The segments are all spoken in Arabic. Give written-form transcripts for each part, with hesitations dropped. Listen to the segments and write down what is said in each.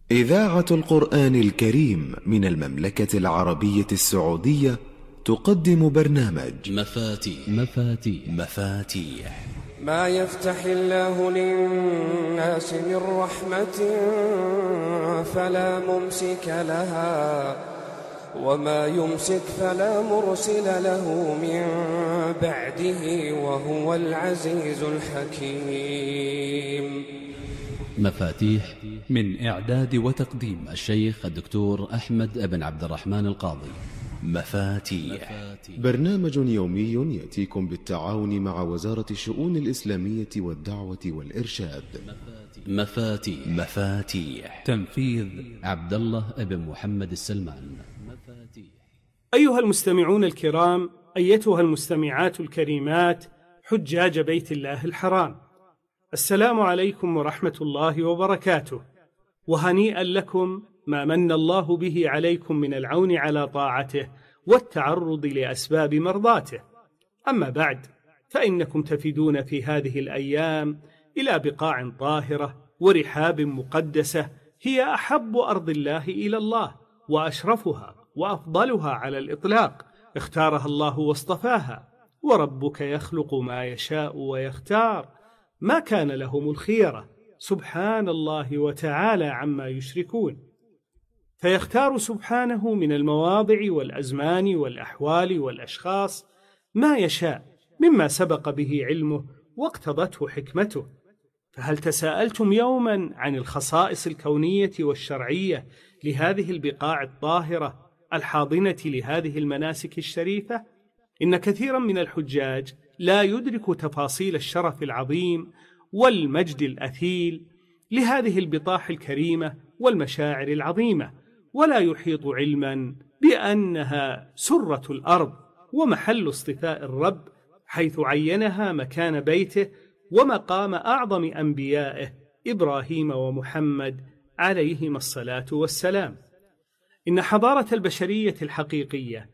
إذاعة القرآن الكريم من المملكة العربية السعودية تقدم برنامج مفاتيح. ما يفتح الله للناس من رحمة فلا ممسك لها وما يمسك فلا مرسل له من بعده وهو العزيز الحكيم. مفاتيح من إعداد وتقديم الشيخ الدكتور أحمد بن عبد الرحمن القاضي. مفاتيح برنامج يومي يأتيكم بالتعاون مع وزارة الشؤون الإسلامية والدعوة والإرشاد. مفاتيح تنفيذ عبد الله بن محمد السلمان. أيها المستمعون الكرام، أيتها المستمعات الكريمات، حجاج بيت الله الحرام، السلام عليكم ورحمة الله وبركاته، وهنيئا لكم ما من الله به عليكم من العون على طاعته والتعرض لأسباب مرضاته. أما بعد، فإنكم تفدون في هذه الأيام إلى بقاع طاهرة ورحاب مقدسة هي أحب أرض الله إلى الله وأشرفها وأفضلها على الإطلاق، اختارها الله واصطفاها، وربك يخلق ما يشاء ويختار، ما كان لهم الخيرة، سبحان الله وتعالى عما يشركون. فيختار سبحانه من المواضع والأزمان والأحوال والأشخاص ما يشاء مما سبق به علمه واقتضته حكمته. فهل تساءلتم يوما عن الخصائص الكونية والشرعية لهذه البقاع الطاهرة الحاضنة لهذه المناسك الشريفة؟ إن كثيرا من الحجاج لا يدرك تفاصيل الشرف العظيم والمجد الأثيل لهذه البطاح الكريمة والمشاعر العظيمة، ولا يحيط علما بأنها سرة الأرض ومحل اصطفاء الرب، حيث عينها مكان بيته ومقام أعظم أنبيائه إبراهيم ومحمد عليهما الصلاة والسلام. إن حضارة البشرية الحقيقية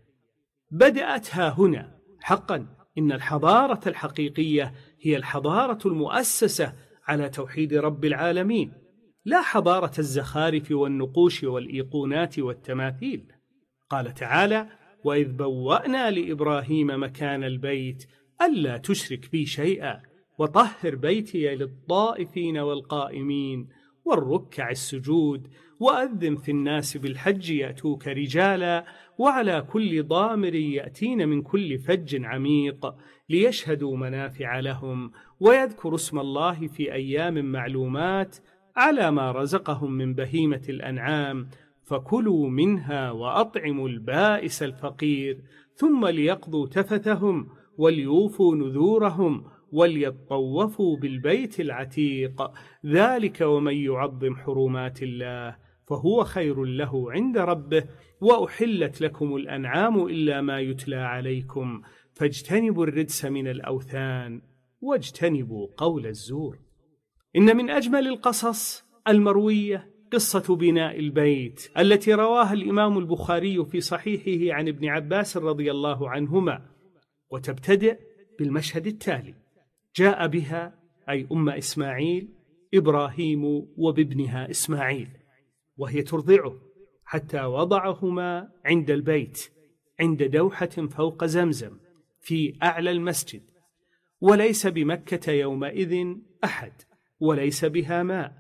بدأتها هنا حقا. إن الحضارة الحقيقية هي الحضارة المؤسسة على توحيد رب العالمين، لا حضارة الزخارف والنقوش والإيقونات والتماثيل. قال تعالى: وإذ بوأنا لإبراهيم مكان البيت ألا تشرك بي شيئا وطهر بيتي للطائفين والقائمين والركع السجود وأذن في الناس بالحج يأتوك رجالا وعلى كل ضامر يأتين من كل فج عميق ليشهدوا منافع لهم ويذكروا اسم الله في أيام معلومات على ما رزقهم من بهيمة الأنعام فكلوا منها وأطعموا البائس الفقير ثم ليقضوا تفثهم وليوفوا نذورهم وليطوفوا بالبيت العتيق، ذلك ومن يعظم حرمات الله فهو خير له عند ربه، وأحلت لكم الأنعام إلا ما يتلى عليكم فاجتنبوا الرجس من الأوثان واجتنبوا قول الزور. إن من أجمل القصص المروية قصة بناء البيت التي رواها الإمام البخاري في صحيحه عن ابن عباس رضي الله عنهما، وتبتدئ بالمشهد التالي: جاء بها أي أم إسماعيل إبراهيم وبابنها إسماعيل وهي ترضعه حتى وضعهما عند البيت عند دوحة فوق زمزم في أعلى المسجد، وليس بمكة يومئذ أحد وليس بها ماء،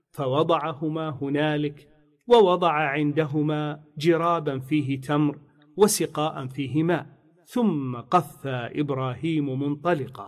فوضعهما هنالك ووضع عندهما جرابا فيه تمر وسقاء فيه ماء، ثم قفى إبراهيم منطلقا،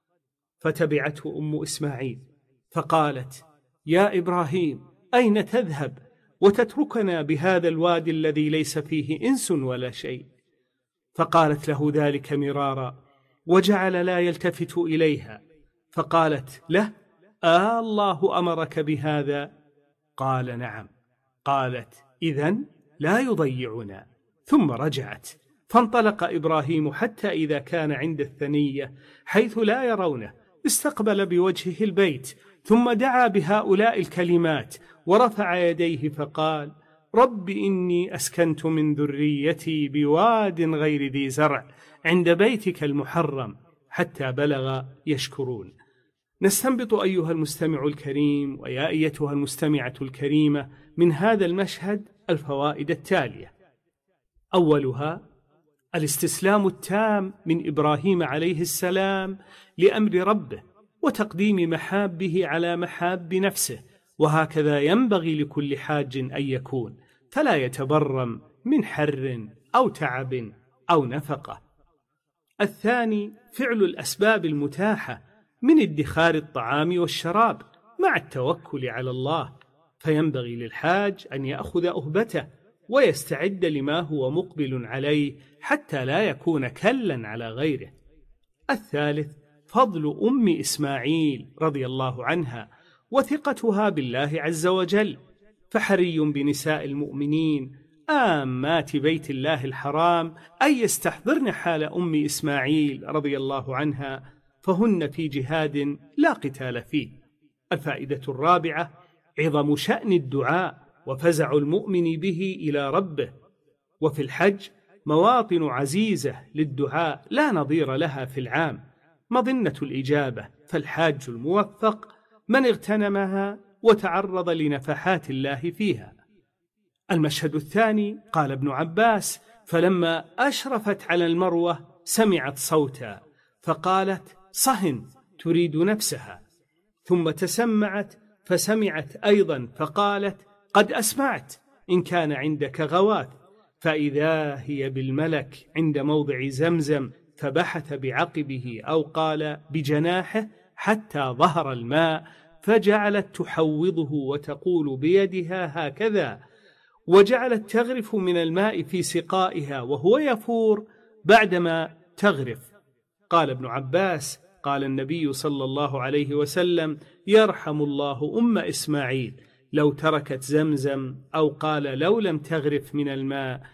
فتبعته أم إسماعيل فقالت: يا إبراهيم، أين تذهب وتتركنا بهذا الوادي الذي ليس فيه إنس ولا شيء؟ فقالت له ذلك مرارا وجعل لا يلتفت إليها، فقالت له: الله أمرك بهذا؟ قال: نعم. قالت: إذن لا يضيعنا. ثم رجعت، فانطلق إبراهيم حتى إذا كان عند الثنية حيث لا يرونه استقبل بوجهه البيت، ثم دعا بهؤلاء الكلمات ورفع يديه فقال: رب إني أسكنت من ذريتي بواد غير ذي زرع عند بيتك المحرم، حتى بلغ يشكرون. نستنبط أيها المستمع الكريم ويا أيتها المستمعة الكريمة من هذا المشهد الفوائد التالية: أولها الاستسلام التام من إبراهيم عليه السلام لأمر ربه وتقديم محابه على محاب نفسه، وهكذا ينبغي لكل حاج أن يكون، فلا يتبرم من حر أو تعب أو نفقة. الثاني فعل الأسباب المتاحة من ادخار الطعام والشراب مع التوكل على الله، فينبغي للحاج أن يأخذ أهبته ويستعد لما هو مقبل عليه حتى لا يكون كلا على غيره. الثالث فضل أم إسماعيل رضي الله عنها وثقتها بالله عز وجل، فحري بنساء المؤمنين آمات بيت الله الحرام أن يستحضرن حال أم إسماعيل رضي الله عنها، فهن في جهاد لا قتال فيه. الفائدة الرابعة عظم شأن الدعاء وفزع المؤمن به إلى ربه. وفي الحج مواطن عزيزة للدعاء لا نظير لها في العام، مظنة الإجابة، فالحاج الموفق من اغتنمها وتعرض لنفحات الله فيها. المشهد الثاني قال ابن عباس: فلما أشرفت على المروة سمعت صوتا فقالت: صهن، تريد نفسها، ثم تسمعت فسمعت أيضا فقالت: قد أسمعت، إن كان عندك غواث، فإذا هي بالملك عند موضع زمزم، فبحث بعقبه أو قال بجناحه حتى ظهر الماء، فجعلت تحوضه وتقول بيدها هكذا، وجعلت تغرف من الماء في سقائها وهو يفور بعدما تغرف. قال ابن عباس: قال النبي صلى الله عليه وسلم: يرحم الله أم إسماعيل، لو تركت زمزم، أو قال لو لم تغرف من الماء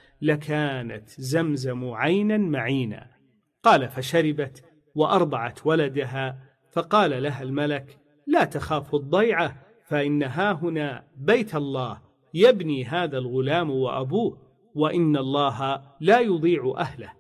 لكانت زمزم عينا معينا. قال: فشربت وأرضعت ولدها، فقال لها الملك: لا تخاف الضيعة، فإن هاهنا بيت الله يبني هذا الغلام وأبوه، وإن الله لا يضيع أهله.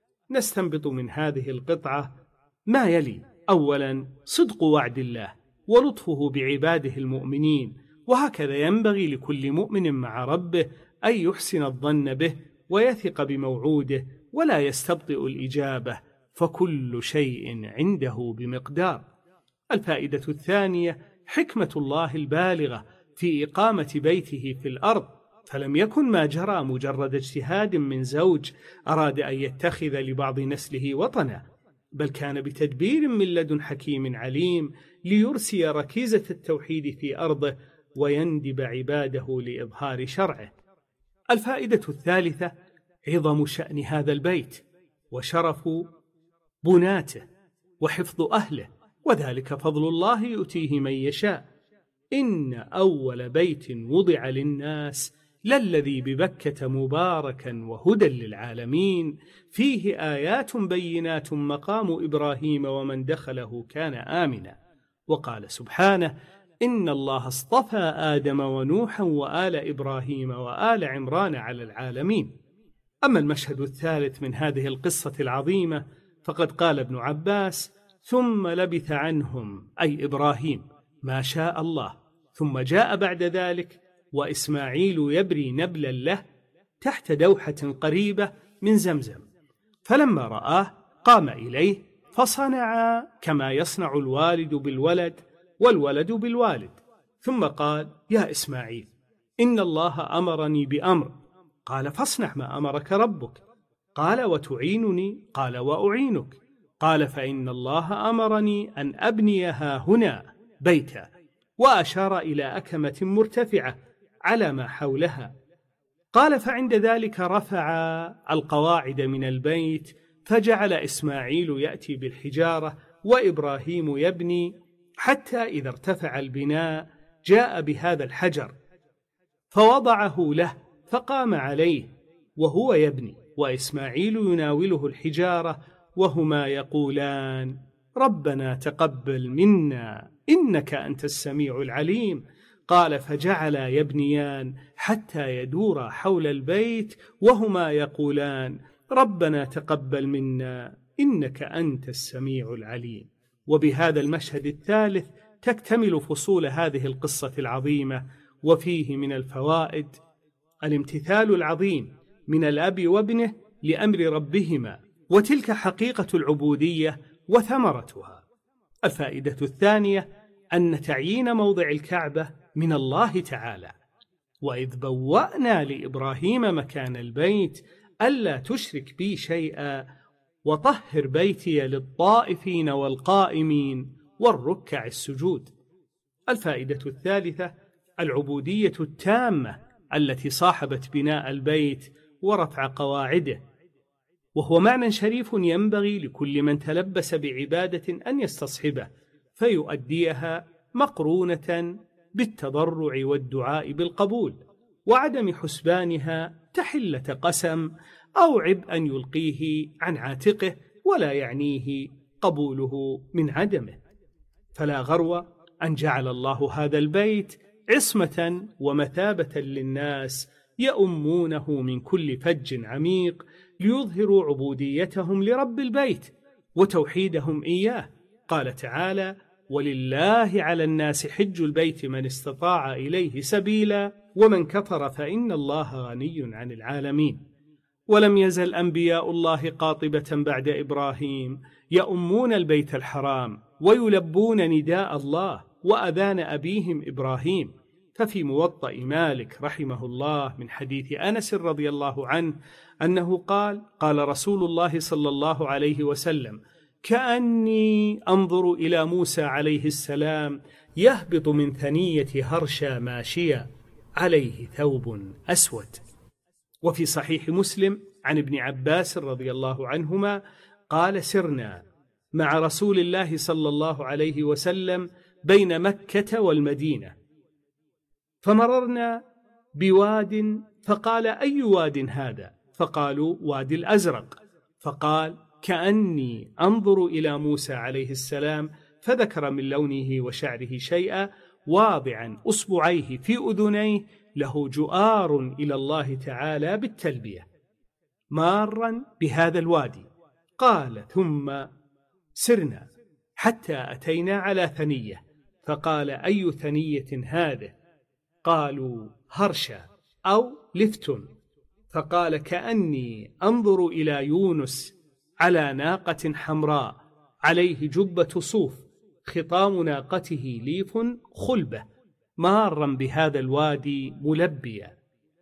نستنبط من هذه القطعة ما يلي: أولا صدق وعد الله ولطفه بعباده المؤمنين، وهكذا ينبغي لكل مؤمن مع ربه أن يحسن الظن به ويثق بموعوده ولا يستبطئ الإجابة، فكل شيء عنده بمقدار. الفائدة الثانية حكمة الله البالغة في إقامة بيته في الأرض، فلم يكن ما جرى مجرد اجتهاد من زوج أراد أن يتخذ لبعض نسله وطنا، بل كان بتدبير من لدن حكيم عليم ليرسي ركيزة التوحيد في أرضه ويندب عباده لإظهار شرعه. الفائدة الثالثة عظم شأن هذا البيت وشرف بناته وحفظ أهله، وذلك فضل الله يؤتيه من يشاء. إن أول بيت وضع للناس للذي ببكة مباركا وهدى للعالمين، فيه آيات بينات مقام إبراهيم ومن دخله كان آمنا. وقال سبحانه: إن الله اصطفى آدم ونوحا وآل إبراهيم وآل عمران على العالمين. أما المشهد الثالث من هذه القصة العظيمة فقد قال ابن عباس: ثم لبث عنهم أي إبراهيم ما شاء الله، ثم جاء بعد ذلك وإسماعيل يبري نبلا له تحت دوحة قريبة من زمزم، فلما رآه قام إليه فصنع كما يصنع الوالد بالولد والولد بالوالد، ثم قال: يا إسماعيل، إن الله أمرني بأمر. قال: فاصنع ما أمرك ربك. قال: وتعينني؟ قال: وأعينك. قال: فإن الله أمرني أن أبنيها هنا بيتا، وأشار إلى أكمة مرتفعة على ما حولها. قال: فعند ذلك رفع القواعد من البيت، فجعل إسماعيل يأتي بالحجارة وإبراهيم يبني، حتى إذا ارتفع البناء جاء بهذا الحجر فوضعه له، فقام عليه وهو يبني، وإسماعيل يناوله الحجارة وهما يقولان: ربنا تقبل منا إنك أنت السميع العليم. قال: فجعلا يبنيان حتى يدورا حول البيت وهما يقولان: ربنا تقبل منا إنك أنت السميع العليم. وبهذا المشهد الثالث تكتمل فصول هذه القصة العظيمة. وفيه من الفوائد الامتثال العظيم من الأب وابنه لأمر ربهما، وتلك حقيقة العبودية وثمرتها. الفائدة الثانية أن تعيين موضع الكعبة من الله تعالى، وإذ بوأنا لإبراهيم مكان البيت ألا تشرك بي شيئا وطهر بيتي للطائفين والقائمين والركع السجود. الفائدة الثالثة العبودية التامة التي صاحبت بناء البيت ورفع قواعده، وهو معنى شريف ينبغي لكل من تلبس بعبادة أن يستصحبه فيؤديها مقرونة بالتضرع والدعاء بالقبول، وعدم حسبانها تحلة قسم أو عبء يلقيه عن عاتقه ولا يعنيه قبوله من عدمه. فلا غرو أن جعل الله هذا البيت عصمة ومثابة للناس يؤمونه من كل فج عميق ليظهروا عبوديتهم لرب البيت وتوحيدهم إياه. قال تعالى: ولله على الناس حج البيت من استطاع إليه سبيلا ومن كفر فإن الله غني عن العالمين. ولم يزل أنبياء الله قاطبة بعد إبراهيم يؤمون البيت الحرام ويلبون نداء الله وأذان أبيهم إبراهيم. ففي موطأ مالك رحمه الله من حديث أنس رضي الله عنه أنه قال: قال رسول الله صلى الله عليه وسلم: كأني أنظر إلى موسى عليه السلام يهبط من ثنية هرشا ماشيا عليه ثوب أسود. وفي صحيح مسلم عن ابن عباس رضي الله عنهما قال: سرنا مع رسول الله صلى الله عليه وسلم بين مكة والمدينة، فمررنا بواد فقال: أي واد هذا؟ فقالوا: وادي الأزرق. فقال: كأني أنظر إلى موسى عليه السلام، فذكر من لونه وشعره شيئا واضعا أصبعيه في أذنيه له جؤار إلى الله تعالى بالتلبية مارا بهذا الوادي. قال: ثم سرنا حتى أتينا على ثنية، فقال: أي ثنية هذه؟ قالوا: هرشا أو لفتم. فقال: كأني أنظر إلى يونس على ناقة حمراء عليه جبة صوف خطام ناقته ليف خلبة مارا بهذا الوادي ملبيا.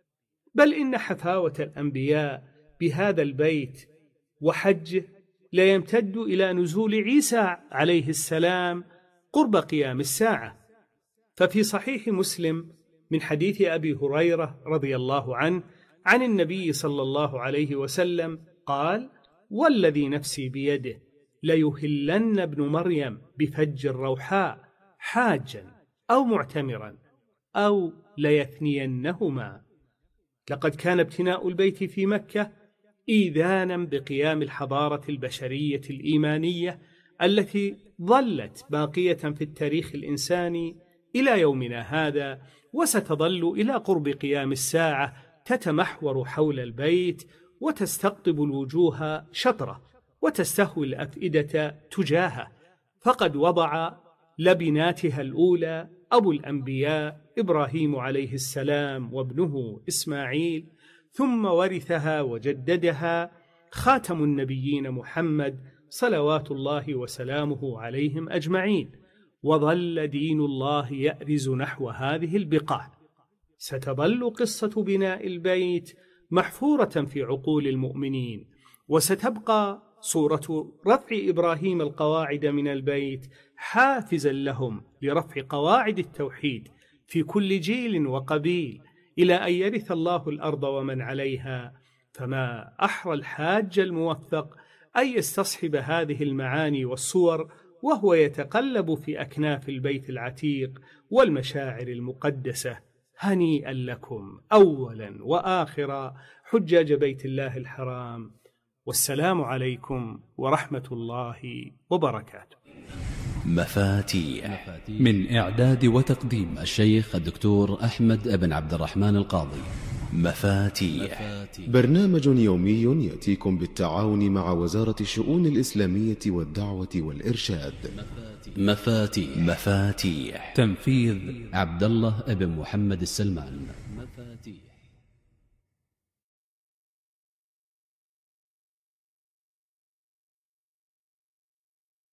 بل إن حفاوة الأنبياء بهذا البيت وحجه لا يمتد إلى نزول عيسى عليه السلام قرب قيام الساعة. ففي صحيح مسلم من حديث أبي هريرة رضي الله عنه عن النبي صلى الله عليه وسلم قال: والذي نفسي بيده ليهلن ابن مريم بفج الروحاء حاجا أو معتمرا أو ليثنينهما. لقد كان ابتناء البيت في مكة إيذانا بقيام الحضارة البشرية الإيمانية التي ظلت باقية في التاريخ الإنساني إلى يومنا هذا، وستظل إلى قرب قيام الساعة تتمحور حول البيت وتستقطب الوجوه شطرة وتستهوي الأفئدة تجاهه. فقد وضع لبناتها الأولى أبو الأنبياء إبراهيم عليه السلام وابنه إسماعيل، ثم ورثها وجددها خاتم النبيين محمد صلوات الله وسلامه عليهم أجمعين، وظل دين الله يأرز نحو هذه البقاع. ستظل قصة بناء البيت محفورة في عقول المؤمنين، وستبقى صورة رفع إبراهيم القواعد من البيت حافزا لهم لرفع قواعد التوحيد في كل جيل وقبيل إلى أن يرث الله الأرض ومن عليها. فما أحرى الحاج الموفق أن يستصحب هذه المعاني والصور وهو يتقلب في أكناف البيت العتيق والمشاعر المقدسة. هنيئا لكم أولا وآخرا حجاج بيت الله الحرام، والسلام عليكم ورحمة الله وبركاته. مفاتيح من إعداد وتقديم الشيخ الدكتور أحمد بن عبد الرحمن القاضي. مفاتيح. برنامج يومي يأتيكم بالتعاون مع وزارة الشؤون الإسلامية والدعوة والإرشاد. مفاتيح. تنفيذ عبد الله بن محمد السلمان. مفاتيح.